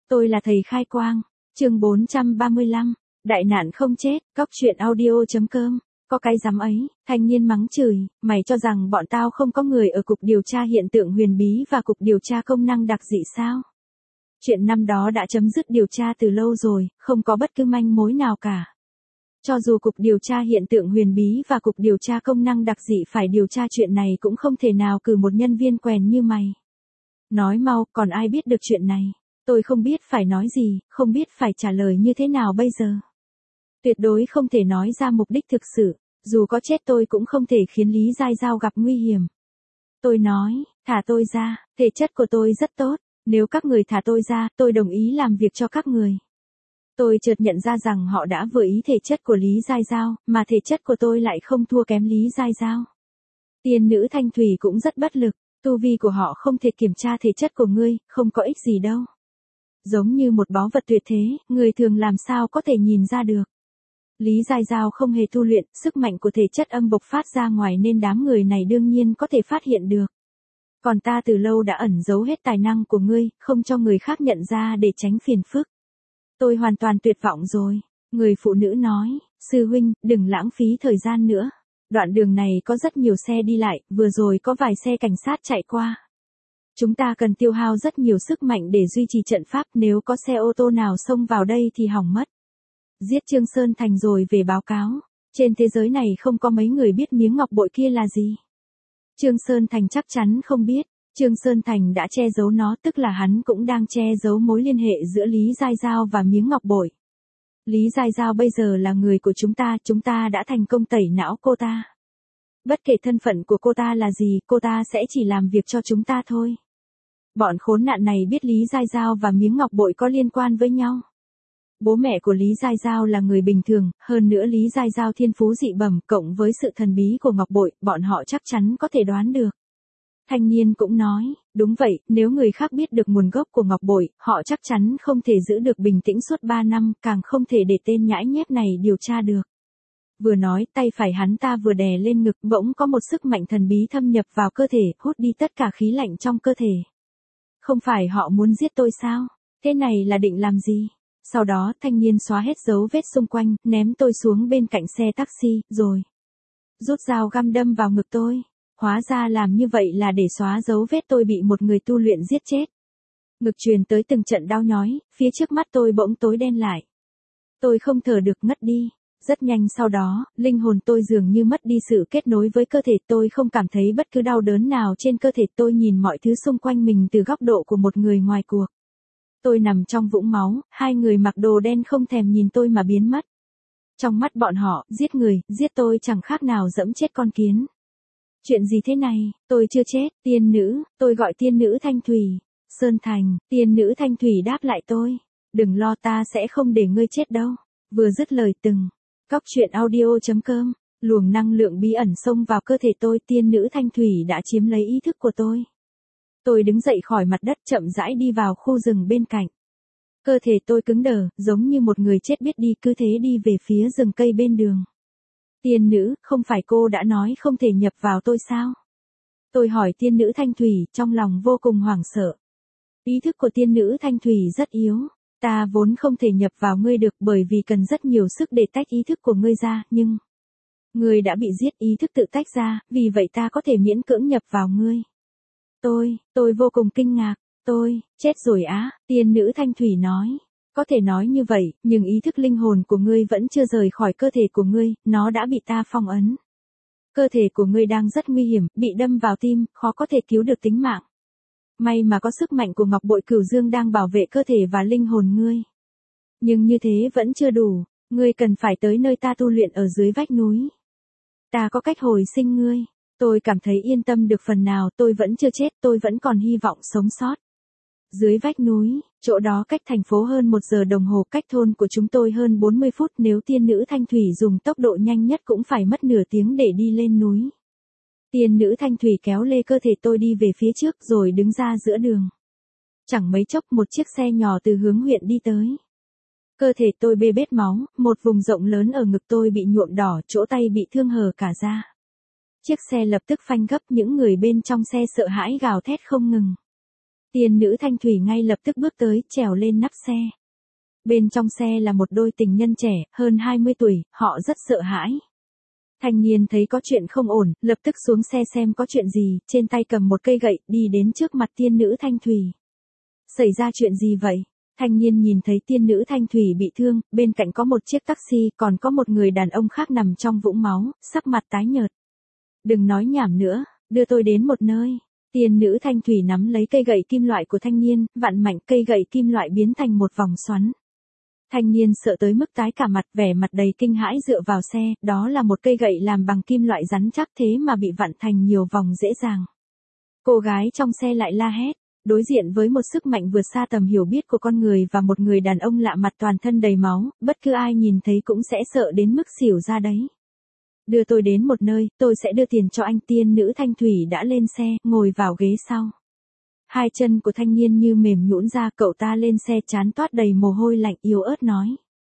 Tôi là thầy khai quang. Chương 435. Đại nạn không chết. Cóc truyện audio.com. Có cái dám ấy, thanh niên mắng chửi, mày cho rằng bọn tao không có người ở cục điều tra hiện tượng huyền bí và cục điều tra công năng đặc dị sao? Chuyện năm đó đã chấm dứt điều tra từ lâu rồi, không có bất cứ manh mối nào cả. Cho dù cục điều tra hiện tượng huyền bí và cục điều tra công năng đặc dị phải điều tra chuyện này cũng không thể nào cử một nhân viên quèn như mày. Nói mau, còn ai biết được chuyện này? Tôi không biết phải nói gì, không biết phải trả lời như thế nào bây giờ. Tuyệt đối không thể nói ra mục đích thực sự, dù có chết tôi cũng không thể khiến Lý Giai Giao gặp nguy hiểm. Tôi nói, thả tôi ra, thể chất của tôi rất tốt, nếu các người thả tôi ra, tôi đồng ý làm việc cho các người. Tôi chợt nhận ra rằng họ đã vừa ý thể chất của Lý Giai Giao, mà thể chất của tôi lại không thua kém Lý Giai Giao. Tiên nữ Thanh Thủy cũng rất bất lực, tu vi của họ không thể kiểm tra thể chất của ngươi, không có ích gì đâu. Giống như một báu vật tuyệt thế, người thường làm sao có thể nhìn ra được. Lý Giai Giao không hề tu luyện, sức mạnh của thể chất âm bộc phát ra ngoài nên đám người này đương nhiên có thể phát hiện được. Còn ta từ lâu đã ẩn giấu hết tài năng của ngươi, không cho người khác nhận ra để tránh phiền phức. Tôi hoàn toàn tuyệt vọng rồi. Người phụ nữ nói, sư huynh, đừng lãng phí thời gian nữa. Đoạn đường này có rất nhiều xe đi lại, vừa rồi có vài xe cảnh sát chạy qua. Chúng ta cần tiêu hao rất nhiều sức mạnh để duy trì trận pháp, nếu có xe ô tô nào xông vào đây thì hỏng mất. Giết Trương Sơn Thành rồi về báo cáo. Trên thế giới này không có mấy người biết miếng ngọc bội kia là gì. Trương Sơn Thành chắc chắn không biết. Trương Sơn Thành đã che giấu nó, tức là hắn cũng đang che giấu mối liên hệ giữa Lý Giai Giao và miếng ngọc bội. Lý Giai Giao bây giờ là người của chúng ta đã thành công tẩy não cô ta. Bất kể thân phận của cô ta là gì, cô ta sẽ chỉ làm việc cho chúng ta thôi. Bọn khốn nạn này biết Lý Giai Giao và miếng ngọc bội có liên quan với nhau. Bố mẹ của Lý Giai Giao là người bình thường, hơn nữa Lý Giai Giao thiên phú dị bẩm cộng với sự thần bí của ngọc bội, bọn họ chắc chắn có thể đoán được. Thanh niên cũng nói, đúng vậy, nếu người khác biết được nguồn gốc của ngọc bội, họ chắc chắn không thể giữ được bình tĩnh suốt 3 năm, càng không thể để tên nhãi nhép này điều tra được. Vừa nói, tay phải hắn ta vừa đè lên ngực, bỗng có một sức mạnh thần bí thâm nhập vào cơ thể, hút đi tất cả khí lạnh trong cơ thể. Không phải họ muốn giết tôi sao? Thế này là định làm gì? Sau đó, thanh niên xóa hết dấu vết xung quanh, ném tôi xuống bên cạnh xe taxi, rồi rút dao găm đâm vào ngực tôi. Hóa ra làm như vậy là để xóa dấu vết tôi bị một người tu luyện giết chết. Ngực truyền tới từng trận đau nhói, phía trước mắt tôi bỗng tối đen lại. Tôi không thở được, ngất đi. Rất nhanh sau đó, linh hồn tôi dường như mất đi sự kết nối với cơ thể, tôi không cảm thấy bất cứ đau đớn nào trên cơ thể, tôi nhìn mọi thứ xung quanh mình từ góc độ của một người ngoài cuộc. Tôi nằm trong vũng máu, hai người mặc đồ đen không thèm nhìn tôi mà biến mất. Trong mắt bọn họ, giết người, giết tôi chẳng khác nào dẫm chết con kiến. Chuyện gì thế này, tôi chưa chết, tiên nữ, tôi gọi tiên nữ Thanh Thủy. Sơn Thành, tiên nữ Thanh Thủy đáp lại tôi. Đừng lo, ta sẽ không để ngươi chết đâu. Vừa dứt lời Cóc truyện audio.com, luồng năng lượng bí ẩn xông vào cơ thể tôi, tiên nữ Thanh Thủy đã chiếm lấy ý thức của tôi. Tôi đứng dậy khỏi mặt đất chậm rãi đi vào khu rừng bên cạnh. Cơ thể tôi cứng đờ, giống như một người chết biết đi, cứ thế đi về phía rừng cây bên đường. Tiên nữ, không phải cô đã nói không thể nhập vào tôi sao? Tôi hỏi tiên nữ Thanh Thủy, trong lòng vô cùng hoảng sợ. Ý thức của tiên nữ Thanh Thủy rất yếu. Ta vốn không thể nhập vào ngươi được bởi vì cần rất nhiều sức để tách ý thức của ngươi ra, nhưng ngươi đã bị giết, ý thức tự tách ra, vì vậy ta có thể miễn cưỡng nhập vào ngươi. Tôi vô cùng kinh ngạc. Chết rồi á, tiên nữ Thanh Thủy nói. Có thể nói như vậy, nhưng ý thức linh hồn của ngươi vẫn chưa rời khỏi cơ thể của ngươi, nó đã bị ta phong ấn. Cơ thể của ngươi đang rất nguy hiểm, bị đâm vào tim, khó có thể cứu được tính mạng. May mà có sức mạnh của ngọc bội cửu dương đang bảo vệ cơ thể và linh hồn ngươi. Nhưng như thế vẫn chưa đủ, ngươi cần phải tới nơi ta tu luyện ở dưới vách núi. Ta có cách hồi sinh ngươi. Tôi cảm thấy yên tâm được phần nào, tôi vẫn chưa chết, tôi vẫn còn hy vọng sống sót. Dưới vách núi, chỗ đó cách thành phố hơn 1 giờ đồng hồ, cách thôn của chúng tôi hơn 40 phút, nếu tiên nữ Thanh Thủy dùng tốc độ nhanh nhất cũng phải mất nửa tiếng để đi lên núi. Tiên nữ Thanh Thủy kéo lê cơ thể tôi đi về phía trước rồi đứng ra giữa đường. Chẳng mấy chốc một chiếc xe nhỏ từ hướng huyện đi tới. Cơ thể tôi bê bết máu, một vùng rộng lớn ở ngực tôi bị nhuộm đỏ, chỗ tay bị thương hở cả ra. Chiếc xe lập tức phanh gấp, những người bên trong xe sợ hãi gào thét không ngừng. Tiên nữ Thanh Thủy ngay lập tức bước tới, trèo lên nắp xe. Bên trong xe là một đôi tình nhân trẻ, hơn 20 tuổi, họ rất sợ hãi. Thanh niên thấy có chuyện không ổn, lập tức xuống xe xem có chuyện gì, trên tay cầm một cây gậy, đi đến trước mặt tiên nữ Thanh Thủy. Xảy ra chuyện gì vậy? Thanh niên nhìn thấy tiên nữ Thanh Thủy bị thương, bên cạnh có một chiếc taxi, còn có một người đàn ông khác nằm trong vũng máu, sắc mặt tái nhợt. Đừng nói nhảm nữa, đưa tôi đến một nơi. Tiên nữ Thanh Thủy nắm lấy cây gậy kim loại của thanh niên, vặn mạnh cây gậy kim loại biến thành một vòng xoắn. Thanh niên sợ tới mức tái cả mặt, vẻ mặt đầy kinh hãi dựa vào xe, đó là một cây gậy làm bằng kim loại rắn chắc thế mà bị vặn thành nhiều vòng dễ dàng. Cô gái trong xe lại la hét, đối diện với một sức mạnh vượt xa tầm hiểu biết của con người và một người đàn ông lạ mặt toàn thân đầy máu, bất cứ ai nhìn thấy cũng sẽ sợ đến mức xỉu ra đấy. Đưa tôi đến một nơi, tôi sẽ đưa tiền cho anh. Tiên nữ Thanh Thủy đã lên xe, ngồi vào ghế sau. Hai chân của thanh niên như mềm nhũn ra, cậu ta lên xe trán toát đầy mồ hôi lạnh, yếu ớt nói.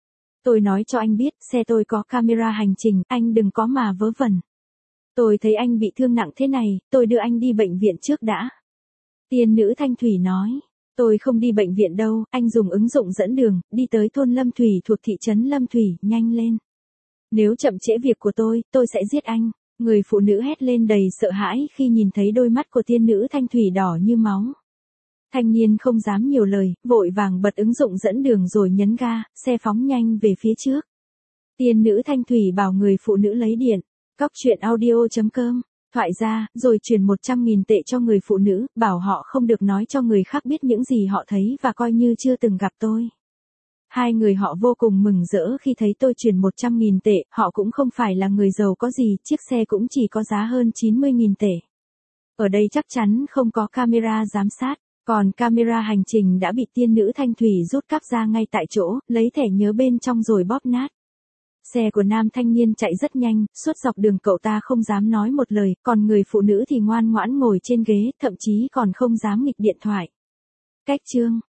Tôi nói cho anh biết, xe tôi có camera hành trình, anh đừng có mà vớ vẩn. Tôi thấy anh bị thương nặng thế này, tôi đưa anh đi bệnh viện trước đã. Tiên nữ Thanh Thủy nói. Tôi không đi bệnh viện đâu, anh dùng ứng dụng dẫn đường, đi tới thôn Lâm Thủy thuộc thị trấn Lâm Thủy, nhanh lên. Nếu chậm trễ việc của tôi sẽ giết anh. Người phụ nữ hét lên đầy sợ hãi khi nhìn thấy đôi mắt của tiên nữ Thanh Thủy đỏ như máu. Thanh niên không dám nhiều lời, vội vàng bật ứng dụng dẫn đường rồi nhấn ga, xe phóng nhanh về phía trước. Tiên nữ Thanh Thủy bảo người phụ nữ lấy điện. Cóc truyện audio.com, thoại ra, rồi chuyển 100.000 tệ cho người phụ nữ, bảo họ không được nói cho người khác biết những gì họ thấy và coi như chưa từng gặp tôi. Hai người họ vô cùng mừng rỡ khi thấy tôi chuyển 100.000 tệ, họ cũng không phải là người giàu có gì, chiếc xe cũng chỉ có giá hơn 90.000 tệ. Ở đây chắc chắn không có camera giám sát, còn camera hành trình đã bị tiên nữ Thanh Thủy rút cắp ra ngay tại chỗ, lấy thẻ nhớ bên trong rồi bóp nát. Xe của nam thanh niên chạy rất nhanh, suốt dọc đường cậu ta không dám nói một lời, còn người phụ nữ thì ngoan ngoãn ngồi trên ghế, thậm chí còn không dám nghịch điện thoại. Cách chương